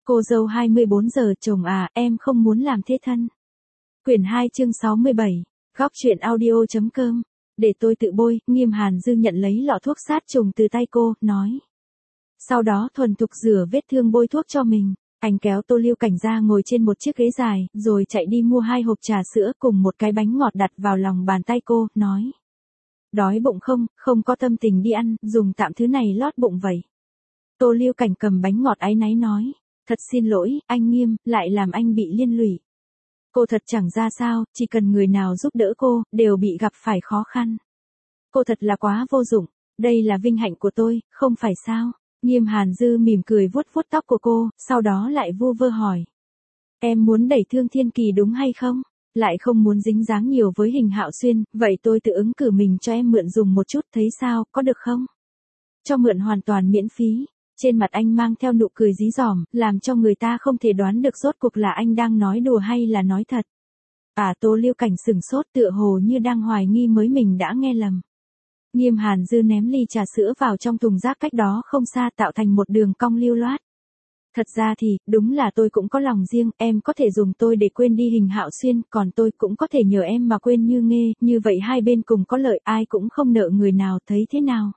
Cô dâu 24 giờ, chồng à, em không muốn làm thế thân. Quyển 2 chương 67, góc truyện audio.com. Để tôi tự bôi, Nghiêm Hàn Dư nhận lấy lọ thuốc sát trùng từ tay cô, nói. Sau đó thuần thục rửa vết thương bôi thuốc cho mình. Anh kéo Tô Lưu Cảnh ra ngồi trên một chiếc ghế dài, rồi chạy đi mua 2 hộp trà sữa cùng một cái bánh ngọt đặt vào lòng bàn tay cô, nói. Đói bụng không, không có tâm tình đi ăn, dùng tạm thứ này lót bụng vậy. Tô Lưu Cảnh cầm bánh ngọt áy náy nói. Thật xin lỗi, anh Nghiêm, lại làm anh bị liên lụy. Cô thật chẳng ra sao, chỉ cần người nào giúp đỡ cô, đều bị gặp phải khó khăn. Cô thật là quá vô dụng, đây là vinh hạnh của tôi, không phải sao? Nghiêm Hàn Dư mỉm cười vuốt vuốt tóc của cô, sau đó lại vu vơ hỏi. Em muốn đẩy Thương Thiên Kỳ đúng hay không? Lại không muốn dính dáng nhiều với Hình Hạo Xuyên, vậy tôi tự ứng cử mình cho em mượn dùng một chút, thấy sao, có được không? Cho mượn hoàn toàn miễn phí. Trên mặt anh mang theo nụ cười dí dỏm, làm cho người ta không thể đoán được rốt cuộc là anh đang nói đùa hay là nói thật. Tô Lưu Cảnh sửng sốt tựa hồ như đang hoài nghi mới mình đã nghe lầm. Nghiêm Hàn Dư ném ly trà sữa vào trong thùng rác cách đó không xa tạo thành một đường cong lưu loát. Thật ra thì, đúng là tôi cũng có lòng riêng, em có thể dùng tôi để quên đi Hình Hạo Xuyên, còn tôi cũng có thể nhờ em mà quên Như Nghê, như vậy hai bên cùng có lợi, ai cũng không nợ người nào, thấy thế nào?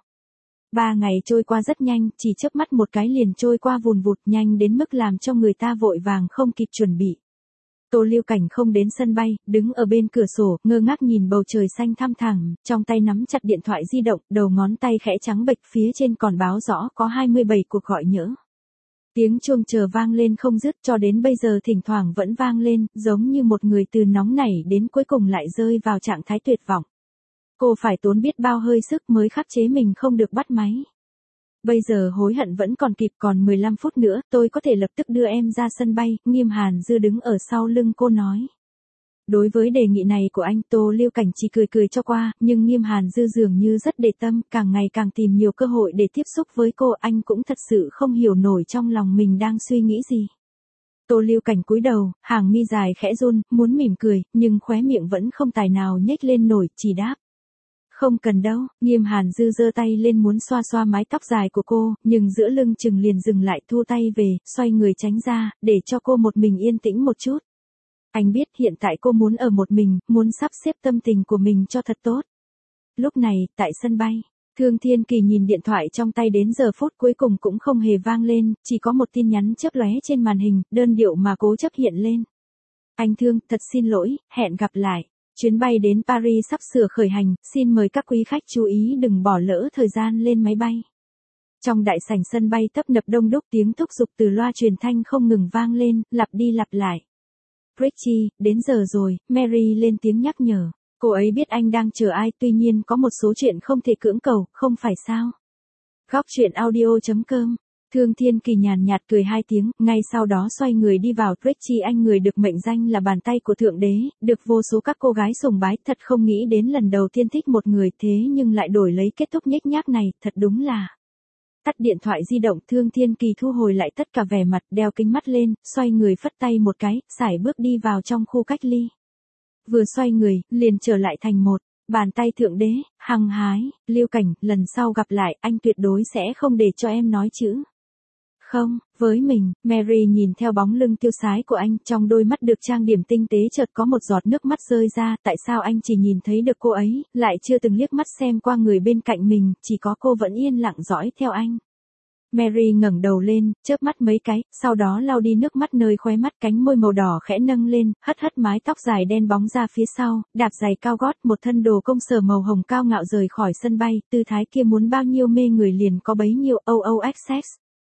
3 ngày trôi qua rất nhanh, chỉ chớp mắt một cái liền trôi qua vùn vụt, nhanh đến mức làm cho người ta vội vàng không kịp chuẩn bị. Tô Lưu Cảnh không đến sân bay, đứng ở bên cửa sổ, ngơ ngác nhìn bầu trời xanh thăm thẳm, trong tay nắm chặt điện thoại di động, đầu ngón tay khẽ trắng bệch, phía trên còn báo rõ có 27 cuộc gọi nhỡ. Tiếng chuông chờ vang lên không dứt, cho đến bây giờ thỉnh thoảng vẫn vang lên, giống như một người từ nóng nảy đến cuối cùng lại rơi vào trạng thái tuyệt vọng. Cô phải tốn biết bao hơi sức mới khắc chế mình không được bắt máy. Bây giờ hối hận vẫn còn kịp, còn 15 phút nữa, tôi có thể lập tức đưa em ra sân bay, Nghiêm Hàn Dư đứng ở sau lưng cô nói. Đối với đề nghị này của anh, Tô Lưu Cảnh chỉ cười cười cho qua, nhưng Nghiêm Hàn Dư dường như rất để tâm, càng ngày càng tìm nhiều cơ hội để tiếp xúc với cô, anh cũng thật sự không hiểu nổi trong lòng mình đang suy nghĩ gì. Tô Lưu Cảnh cúi đầu, hàng mi dài khẽ run, muốn mỉm cười, nhưng khóe miệng vẫn không tài nào nhếch lên nổi, chỉ đáp. Không cần đâu, Nghiêm Hàn Dư giơ tay lên muốn xoa xoa mái tóc dài của cô, nhưng giữa lưng chừng liền dừng lại, thu tay về, xoay người tránh ra, để cho cô một mình yên tĩnh một chút. Anh biết hiện tại cô muốn ở một mình, muốn sắp xếp tâm tình của mình cho thật tốt. Lúc này, tại sân bay, Thương Thiên Kỳ nhìn điện thoại trong tay đến giờ phút cuối cùng cũng không hề vang lên, chỉ có một tin nhắn chớp lóe trên màn hình, đơn điệu mà cố chấp hiện lên. Anh Thương, thật xin lỗi, hẹn gặp lại. Chuyến bay đến Paris sắp sửa khởi hành, xin mời các quý khách chú ý đừng bỏ lỡ thời gian lên máy bay. Trong đại sảnh sân bay tấp nập đông đúc, tiếng thúc giục từ loa truyền thanh không ngừng vang lên, lặp đi lặp lại. Richie, đến giờ rồi, Mary lên tiếng nhắc nhở. Cô ấy biết anh đang chờ ai, tuy nhiên có một số chuyện không thể cưỡng cầu, không phải sao? Góc truyện audio.com. Thương Thiên Kỳ nhàn nhạt cười 2 tiếng, ngay sau đó xoay người đi vào. Richie, anh người được mệnh danh là bàn tay của Thượng Đế, được vô số các cô gái sùng bái, thật không nghĩ đến lần đầu tiên thích một người thế nhưng lại đổi lấy kết thúc nhếch nhác này, thật đúng là. Tắt điện thoại di động, Thương Thiên Kỳ thu hồi lại tất cả vẻ mặt, đeo kính mắt lên, xoay người phất tay một cái, sải bước đi vào trong khu cách ly. Vừa xoay người, liền trở lại thành một. Bàn tay Thượng Đế, hăng hái, Lưu Cảnh, lần sau gặp lại, anh tuyệt đối sẽ không để cho em nói chữ. Không, với mình, Mary nhìn theo bóng lưng tiêu sái của anh, trong đôi mắt được trang điểm tinh tế chợt có một giọt nước mắt rơi ra, tại sao anh chỉ nhìn thấy được cô ấy, lại chưa từng liếc mắt xem qua người bên cạnh mình, chỉ có cô vẫn yên lặng dõi theo anh. Mary ngẩng đầu lên, chớp mắt mấy cái, sau đó lau đi nước mắt nơi khóe mắt, cánh môi màu đỏ khẽ nâng lên, hất hất mái tóc dài đen bóng ra phía sau, đạp giày cao gót, một thân đồ công sở màu hồng cao ngạo rời khỏi sân bay, tư thái kia muốn bao nhiêu mê người liền có bấy nhiêu. OOXX.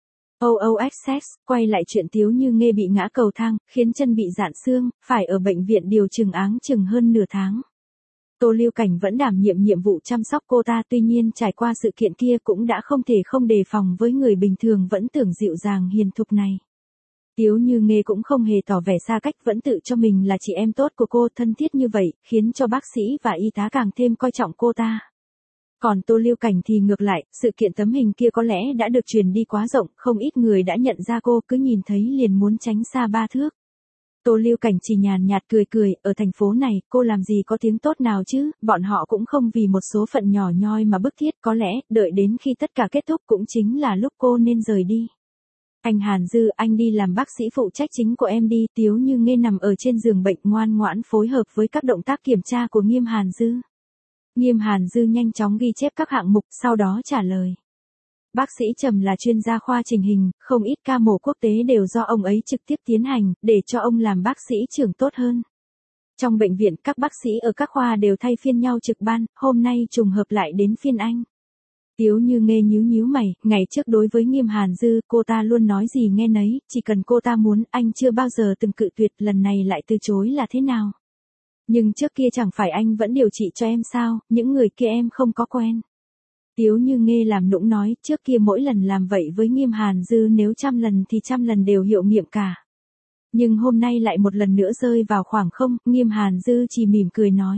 OOXX, quay lại chuyện Tiếu Như Nghê bị ngã cầu thang, khiến chân bị rạn xương, phải ở bệnh viện điều chừng áng chừng hơn nửa tháng. Tô Lưu Cảnh vẫn đảm nhiệm nhiệm vụ chăm sóc cô ta, tuy nhiên trải qua sự kiện kia cũng đã không thể không đề phòng với người bình thường vẫn tưởng dịu dàng hiền thục này. Tiếu Như Nghê cũng không hề tỏ vẻ xa cách, vẫn tự cho mình là chị em tốt của cô, thân thiết như vậy, khiến cho bác sĩ và y tá càng thêm coi trọng cô ta. Còn Tô Lưu Cảnh thì ngược lại, sự kiện tấm hình kia có lẽ đã được truyền đi quá rộng, không ít người đã nhận ra cô, cứ nhìn thấy liền muốn tránh xa 3 thước. Tô Lưu Cảnh chỉ nhàn nhạt cười cười, ở thành phố này, cô làm gì có tiếng tốt nào chứ, bọn họ cũng không vì một số phận nhỏ nhoi mà bức thiết, có lẽ, đợi đến khi tất cả kết thúc cũng chính là lúc cô nên rời đi. Anh Hàn Dư, anh đi làm bác sĩ phụ trách chính của em đi. Tiếu Như Nghê nằm ở trên giường bệnh ngoan ngoãn phối hợp với các động tác kiểm tra của Nghiêm Hàn Dư. Nghiêm Hàn Dư nhanh chóng ghi chép các hạng mục, sau đó trả lời. Bác sĩ Trầm là chuyên gia khoa chỉnh hình, không ít ca mổ quốc tế đều do ông ấy trực tiếp tiến hành, để cho ông làm bác sĩ trưởng tốt hơn. Trong bệnh viện, các bác sĩ ở các khoa đều thay phiên nhau trực ban, hôm nay trùng hợp lại đến phiên anh. Tiếu Như Nghê nhíu mày, ngày trước đối với Nghiêm Hàn Dư, cô ta luôn nói gì nghe nấy, chỉ cần cô ta muốn, anh chưa bao giờ từng cự tuyệt, lần này lại từ chối là thế nào? Nhưng trước kia chẳng phải anh vẫn điều trị cho em sao, những người kia em không có quen. Tiếu Như Nghê làm nũng nói, trước kia mỗi lần làm vậy với Nghiêm Hàn Dư nếu 100 lần thì 100 lần đều hiệu nghiệm cả. Nhưng hôm nay lại một lần nữa rơi vào khoảng không, Nghiêm Hàn Dư chỉ mỉm cười nói.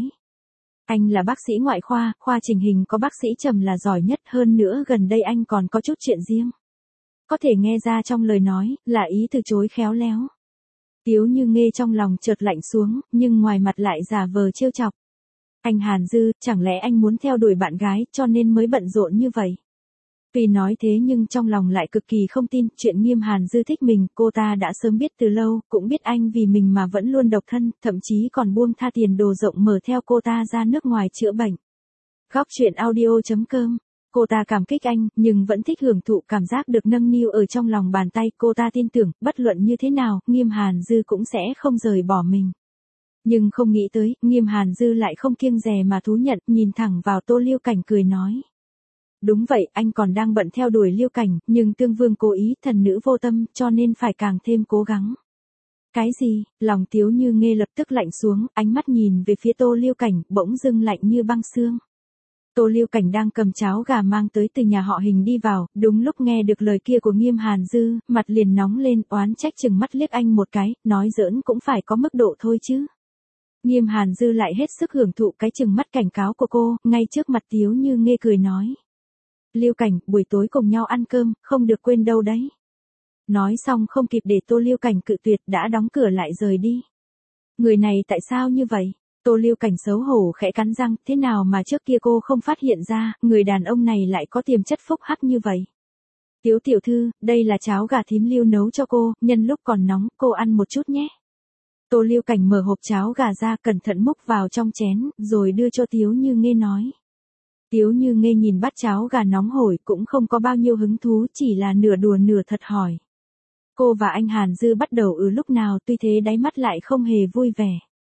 Anh là bác sĩ ngoại khoa, khoa chỉnh hình có bác sĩ Trầm là giỏi nhất, hơn nữa gần đây anh còn có chút chuyện riêng. Có thể nghe ra trong lời nói, là ý từ chối khéo léo. Tiếu Như Nghê trong lòng chợt lạnh xuống, nhưng ngoài mặt lại giả vờ trêu chọc. Anh Hàn Dư, chẳng lẽ anh muốn theo đuổi bạn gái, cho nên mới bận rộn như vậy? Tuy nói thế nhưng trong lòng lại cực kỳ không tin, chuyện Nghiêm Hàn Dư thích mình, cô ta đã sớm biết từ lâu, cũng biết anh vì mình mà vẫn luôn độc thân, thậm chí còn buông tha tiền đồ rộng mở theo cô ta ra nước ngoài chữa bệnh. Góc truyện audio.com. Cô ta cảm kích anh, nhưng vẫn thích hưởng thụ cảm giác được nâng niu ở trong lòng bàn tay, cô ta tin tưởng, bất luận như thế nào, Nghiêm Hàn Dư cũng sẽ không rời bỏ mình. Nhưng không nghĩ tới, Nghiêm Hàn Dư lại không kiêng dè mà thú nhận, nhìn thẳng vào Tô Liêu Cảnh cười nói. Đúng vậy, anh còn đang bận theo đuổi Liêu Cảnh, nhưng Tương Vương cố ý, thần nữ vô tâm, cho nên phải càng thêm cố gắng. Cái gì? Lòng Tiếu Như Nghê lập tức lạnh xuống, ánh mắt nhìn về phía Tô Liêu Cảnh, bỗng dưng lạnh như băng xương. Tô Liêu Cảnh đang cầm cháo gà mang tới từ nhà họ Hình đi vào, đúng lúc nghe được lời kia của Nghiêm Hàn Dư, mặt liền nóng lên, oán trách chừng mắt liếc anh một cái, nói giỡn cũng phải có mức độ thôi chứ. Nghiêm Hàn Dư lại hết sức hưởng thụ cái chừng mắt cảnh cáo của cô, ngay trước mặt Tiếu Như Nghê cười nói. Liêu Cảnh, buổi tối cùng nhau ăn cơm, không được quên đâu đấy. Nói xong không kịp để Tô Liêu Cảnh cự tuyệt, đã đóng cửa lại rời đi. Người này tại sao như vậy? Tô Liêu Cảnh xấu hổ khẽ cắn răng, thế nào mà trước kia cô không phát hiện ra, người đàn ông này lại có tiềm chất phúc hắc như vậy. Tiếu tiểu thư, đây là cháo gà thím Liêu nấu cho cô, nhân lúc còn nóng, cô ăn một chút nhé. Tô Liêu Cảnh mở hộp cháo gà ra, cẩn thận múc vào trong chén, rồi đưa cho Tiếu Như Nghê nói. Tiếu Như Nghê nhìn bát cháo gà nóng hổi, cũng không có bao nhiêu hứng thú, chỉ là nửa đùa nửa thật hỏi. Cô và anh Hàn Dư bắt đầu lúc nào, tuy thế đáy mắt lại không hề vui vẻ.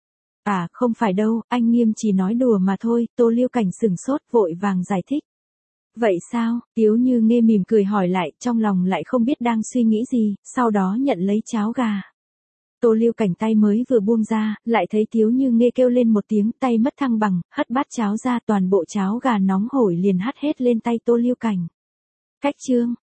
À, không phải đâu, anh Nghiêm chỉ nói đùa mà thôi. Tô Liêu Cảnh sửng sốt, vội vàng giải thích. Vậy sao? Tiếu Như Nghê mỉm cười hỏi lại, trong lòng lại không biết đang suy nghĩ gì, sau đó nhận lấy cháo gà. Tô Liêu Cảnh tay mới vừa buông ra, lại thấy Tiếu Như Nghê kêu lên một tiếng, tay mất thăng bằng, hất bát cháo ra, toàn bộ cháo gà nóng hổi liền hắt hết lên tay Tô Liêu Cảnh. Cách chương.